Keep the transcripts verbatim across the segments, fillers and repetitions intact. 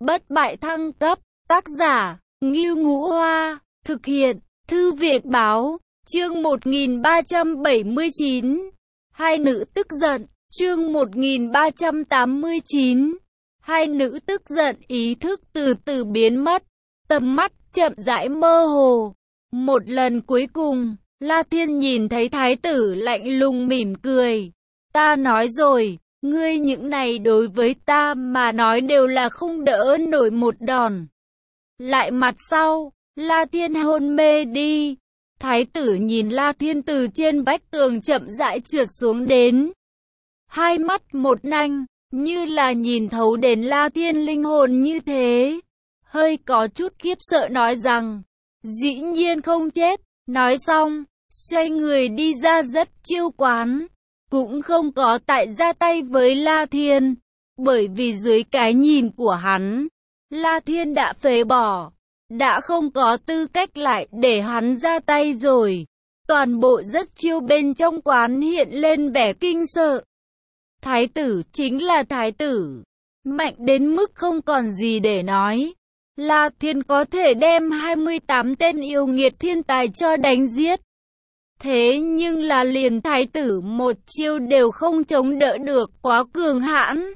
Bất bại thăng cấp, tác giả, Ngưu Ngũ Hoa, thực hiện, Thư viện báo, chương một nghìn ba trăm bảy mươi chín. Hai nữ tức giận, chương một nghìn ba trăm tám mươi chín. Hai nữ tức giận, ý thức từ từ biến mất, tầm mắt chậm rãi mơ hồ. Một lần cuối cùng, La Thiên nhìn thấy thái tử lạnh lùng mỉm cười. Ta nói rồi, ngươi những này đối với ta mà nói đều là không đỡ nổi một đòn. Lại mặt sau, La Thiên hôn mê đi. Thái tử nhìn La Thiên từ trên vách tường chậm rãi trượt xuống đến. Hai mắt một nanh, như là nhìn thấu đến La Thiên linh hồn như thế. Hơi có chút khiếp sợ nói rằng, dĩ nhiên không chết. Nói xong, xoay người đi ra rất chiêu quán. Cũng không có tại ra tay với La Thiên. Bởi vì dưới cái nhìn của hắn, La Thiên đã phế bỏ. Đã không có tư cách lại để hắn ra tay rồi. Toàn bộ rất chiêu bên trong quán hiện lên vẻ kinh sợ. Thái tử chính là thái tử. Mạnh đến mức không còn gì để nói. La Thiên có thể đem hai mươi tám tên yêu nghiệt thiên tài cho đánh giết. Thế nhưng là liền thái tử một chiêu đều không chống đỡ được, quá cường hãn.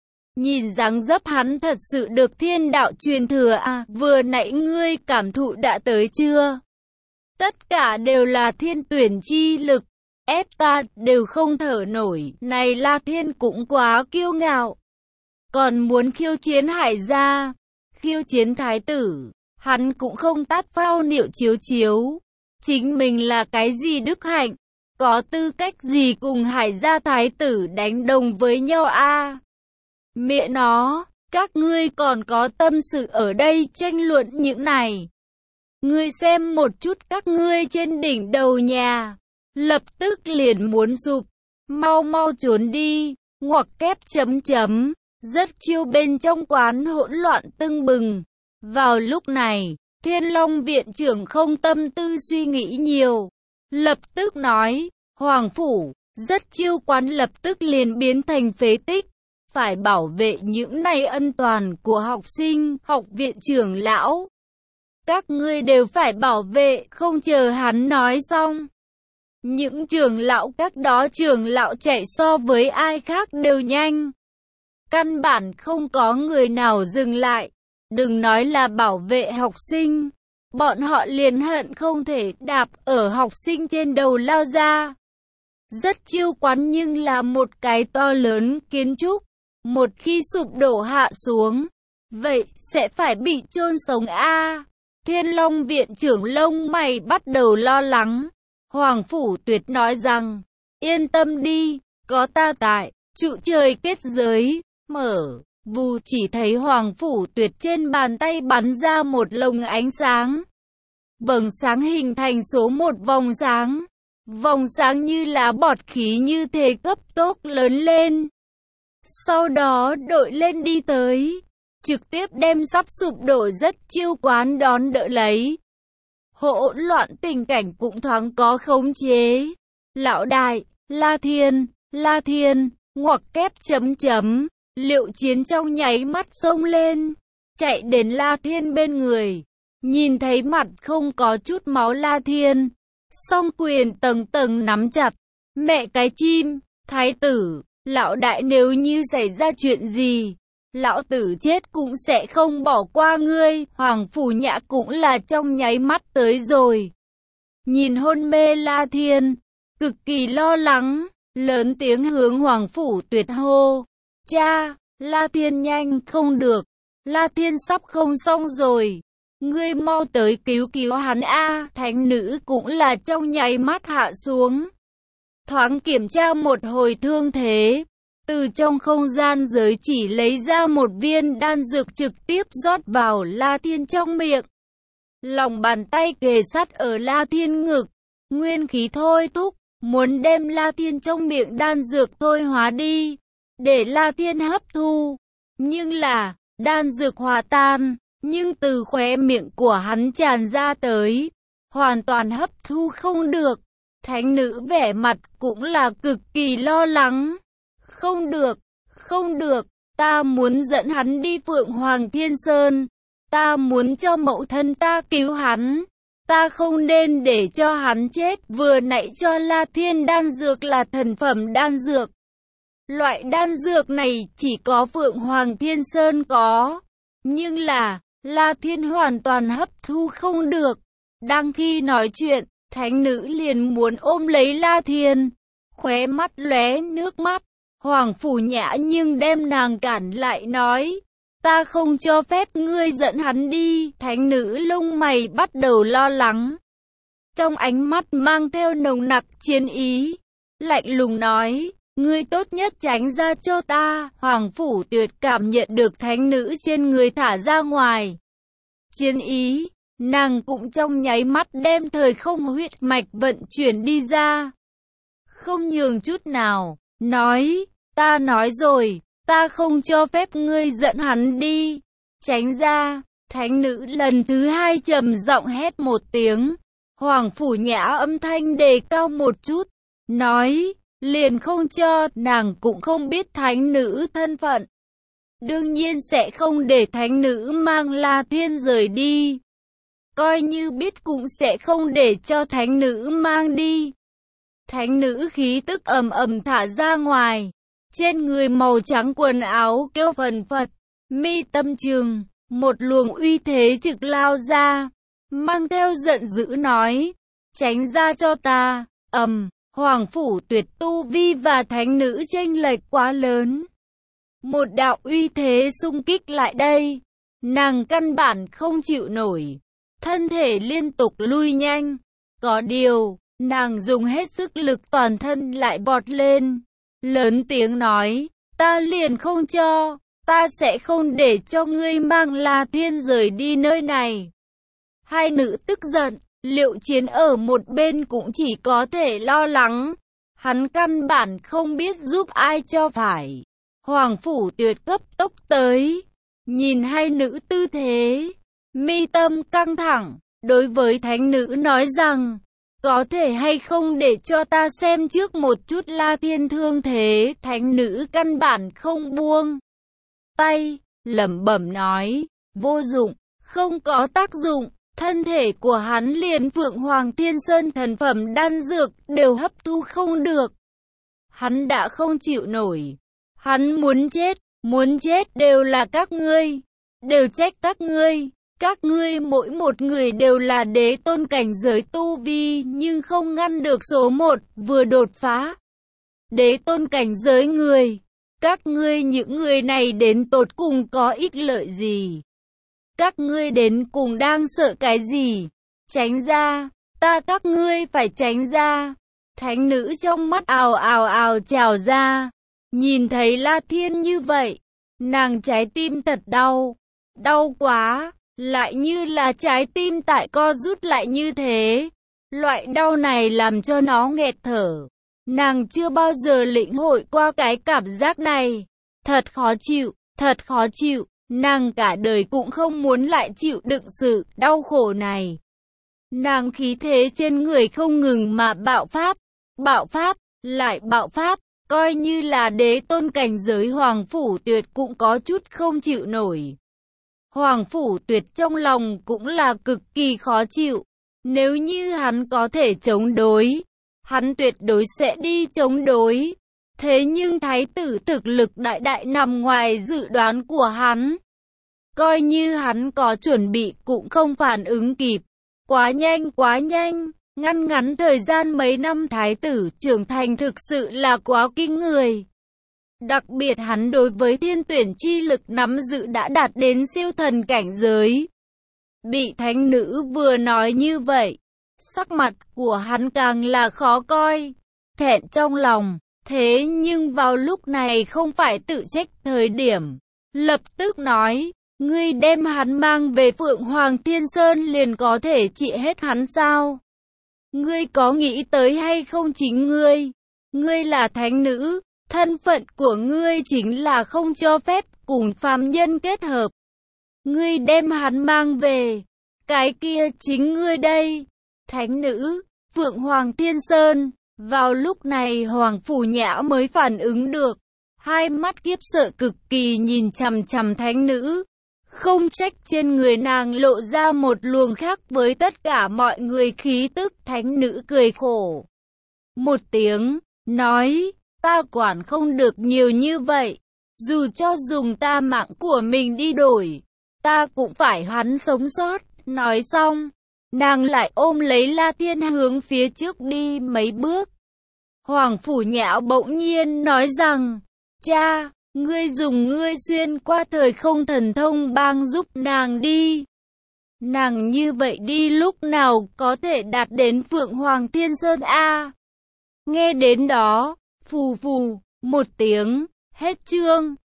Nhìn dáng dấp hắn thật sự được thiên đạo truyền thừa à, vừa nãy ngươi cảm thụ đã tới chưa? Tất cả đều là thiên tuyển chi lực, ép ta đều không thở nổi, này La Thiên cũng quá kiêu ngạo. Còn muốn khiêu chiến Hải gia, khiêu chiến thái tử, hắn cũng không tát phao niệu chiếu chiếu. Chính mình là cái gì đức hạnh, có tư cách gì cùng Hải gia thái tử đánh đồng với nhau a? À? Mẹ nó, các ngươi còn có tâm sự ở đây tranh luận những này. Ngươi xem một chút các ngươi trên đỉnh đầu nhà, lập tức liền muốn sụp, mau mau trốn đi, ngoặc kép chấm chấm, rất chiêu bên trong quán hỗn loạn tưng bừng. Vào lúc này, Thiên Long viện trưởng không tâm tư suy nghĩ nhiều, lập tức nói, Hoàng phủ, rất chiêu quán lập tức liền biến thành phế tích. Phải bảo vệ những này ân toàn của học sinh, học viện trưởng lão. Các ngươi đều phải bảo vệ, không chờ hắn nói xong. Những trưởng lão các đó trưởng lão chạy so với ai khác đều nhanh. Căn bản không có người nào dừng lại. Đừng nói là bảo vệ học sinh. Bọn họ liền hận không thể đạp ở học sinh trên đầu lao ra. Rất chiêu quán nhưng là một cái to lớn kiến trúc. Một khi sụp đổ hạ xuống, vậy sẽ phải bị chôn sống a. À, Thiên Long viện trưởng lông mày bắt đầu lo lắng. Hoàng phủ Tuyệt nói rằng, yên tâm đi, có ta tại, trụ trời kết giới, mở, vù chỉ thấy Hoàng phủ Tuyệt trên bàn tay bắn ra một lồng ánh sáng. Vầng sáng hình thành số một vòng sáng. Vòng sáng như là bọt khí như thế cấp tốc lớn lên. Sau đó đội lên đi tới, trực tiếp đem sắp sụp đổ rất chiêu quán đón đỡ lấy. Hỗn loạn tình cảnh cũng thoáng có khống chế. Lão đại, La Thiên, La Thiên, ngoặc kép chấm chấm, Liệu Chiến trong nháy mắt xông lên, chạy đến La Thiên bên người. Nhìn thấy mặt không có chút máu La Thiên, song quyền tầng tầng nắm chặt. Mẹ cái chim, thái tử, lão đại nếu như xảy ra chuyện gì, lão tử chết cũng sẽ không bỏ qua ngươi. Hoàng phủ Nhã cũng là trong nháy mắt tới rồi. Nhìn hôn mê La Thiên, cực kỳ lo lắng, lớn tiếng hướng Hoàng phủ Tuyệt hô. Cha, La Thiên nhanh không được, La Thiên sắp không xong rồi. Ngươi mau tới cứu cứu hắn a. À, thánh nữ cũng là trong nháy mắt hạ xuống. Thoáng kiểm tra một hồi thương thế, từ trong không gian giới chỉ lấy ra một viên đan dược trực tiếp rót vào La Thiên trong miệng. Lòng bàn tay kề sát ở La Thiên ngực, nguyên khí thôi thúc, muốn đem La Thiên trong miệng đan dược thôi hóa đi, để La Thiên hấp thu. Nhưng là, đan dược hòa tan, nhưng từ khóe miệng của hắn tràn ra tới, hoàn toàn hấp thu không được. Thánh nữ vẻ mặt cũng là cực kỳ lo lắng. Không được, không được, Ta muốn dẫn hắn đi Phượng Hoàng Thiên Sơn. Ta muốn cho mẫu thân ta cứu hắn. Ta không nên để cho hắn chết. Vừa nãy cho La Thiên đan dược là thần phẩm đan dược. Loại đan dược này chỉ có Phượng Hoàng Thiên Sơn có. Nhưng là, La Thiên hoàn toàn hấp thu không được. Đang khi nói chuyện, thánh nữ liền muốn ôm lấy La Thiên. Khóe mắt lóe nước mắt. Hoàng Phủ Nhã nhưng đem nàng cản lại nói. Ta không cho phép ngươi dẫn hắn đi. Thánh nữ lông mày bắt đầu lo lắng. Trong ánh mắt mang theo nồng nặc chiến ý. Lạnh lùng nói. Ngươi tốt nhất tránh ra cho ta. Hoàng Phủ Tuyệt cảm nhận được thánh nữ trên người thả ra ngoài chiến ý. Nàng cũng trong nháy mắt đem thời không huyết mạch vận chuyển đi ra. Không nhường chút nào. Nói. Ta nói rồi. Ta không cho phép ngươi dẫn hắn đi. Tránh ra. Thánh nữ lần thứ hai trầm giọng hét một tiếng. Hoàng Phủ Nhã âm thanh đề cao một chút. Nói. Liền không cho. Nàng cũng không biết thánh nữ thân phận. Đương nhiên sẽ không để thánh nữ mang La Thiên rời đi. Coi như biết cũng sẽ không để cho thánh nữ mang đi. Thánh nữ khí tức ầm ầm thả ra ngoài. Trên người màu trắng quần áo kêu phần phật. Mi tâm trường. Một luồng uy thế trực lao ra. Mang theo giận dữ nói. Tránh ra cho ta. Ầm. Hoàng Phủ Tuyệt tu vi và thánh nữ chênh lệch quá lớn. Một đạo uy thế xung kích lại đây. Nàng căn bản không chịu nổi. Thân thể liên tục lui nhanh. Có điều, nàng dùng hết sức lực toàn thân lại bọt lên. Lớn tiếng nói, ta liền không cho. Ta sẽ không để cho ngươi mang La Thiên rời đi nơi này. Hai nữ tức giận. Liệu Chiến ở một bên cũng chỉ có thể lo lắng. Hắn căn bản không biết giúp ai cho phải. Hoàng Phủ Tuyệt cấp tốc tới. Nhìn hai nữ tư thế. Mi tâm căng thẳng. Đối với thánh nữ nói rằng. Có thể hay không để cho ta xem trước một chút La Thiên thương thế. Thánh nữ căn bản không buông tay. Lẩm bẩm nói. Vô dụng. Không có tác dụng. Thân thể của hắn liền Phượng Hoàng Thiên Sơn thần phẩm đan dược đều hấp thu không được. Hắn đã không chịu nổi. Hắn muốn chết, muốn chết đều là các ngươi. Đều trách các ngươi. Các ngươi mỗi một người đều là đế tôn cảnh giới tu vi nhưng không ngăn được số một vừa đột phá. Đế tôn cảnh giới người. Các ngươi những người này đến tột cùng có ích lợi gì? Các ngươi đến cùng đang sợ cái gì? Tránh ra, ta các ngươi phải tránh ra. Thánh nữ trong mắt ào ào ào trào ra. Nhìn thấy La Thiên như vậy, nàng trái tim thật đau. Đau quá, lại như là trái tim tại co rút lại như thế. Loại đau này làm cho nó nghẹt thở. Nàng chưa bao giờ lĩnh hội qua cái cảm giác này. Thật khó chịu, thật khó chịu. Nàng cả đời cũng không muốn lại chịu đựng sự đau khổ này. Nàng khí thế trên người không ngừng mà bạo phát, bạo phát, lại bạo phát, coi như là đế tôn cảnh giới Hoàng Phủ Tuyệt cũng có chút không chịu nổi. Hoàng Phủ Tuyệt trong lòng cũng là cực kỳ khó chịu. Nếu như hắn có thể chống đối, hắn tuyệt đối sẽ đi chống đối. Thế nhưng thái tử thực lực đại đại nằm ngoài dự đoán của hắn. Coi như hắn có chuẩn bị cũng không phản ứng kịp. Quá nhanh quá nhanh, ngăn ngắn thời gian mấy năm thái tử trưởng thành thực sự là quá kinh người. Đặc biệt hắn đối với thiên tuyển chi lực nắm giữ đã đạt đến siêu thần cảnh giới. Bị thánh nữ vừa nói như vậy, sắc mặt của hắn càng là khó coi, thẹn trong lòng. Thế nhưng vào lúc này không phải tự trách thời điểm. Lập tức nói, ngươi đem hắn mang về Phượng Hoàng Thiên Sơn liền có thể trị hết hắn sao? Ngươi có nghĩ tới hay không chính ngươi? Ngươi là thánh nữ, thân phận của ngươi chính là không cho phép cùng phàm nhân kết hợp. Ngươi đem hắn mang về, cái kia chính ngươi đây. Thánh nữ, Phượng Hoàng Thiên Sơn. Vào lúc này Hoàng Phủ Nhã mới phản ứng được. Hai mắt khiếp sợ cực kỳ nhìn chằm chằm thánh nữ. Không trách trên người nàng lộ ra một luồng khác với tất cả mọi người khí tức. Thánh nữ cười khổ một tiếng, nói, ta quản không được nhiều như vậy. Dù cho dùng ta mạng của mình đi đổi, ta cũng phải hắn sống sót. Nói xong, nàng lại ôm lấy La Thiên hướng phía trước đi mấy bước. Hoàng Phủ Nhạo bỗng nhiên nói rằng, cha, ngươi dùng ngươi xuyên qua thời không thần thông bang giúp nàng đi. Nàng như vậy đi lúc nào có thể đạt đến Phượng Hoàng Thiên Sơn a? Nghe đến đó, phù phù, một tiếng, hết chương.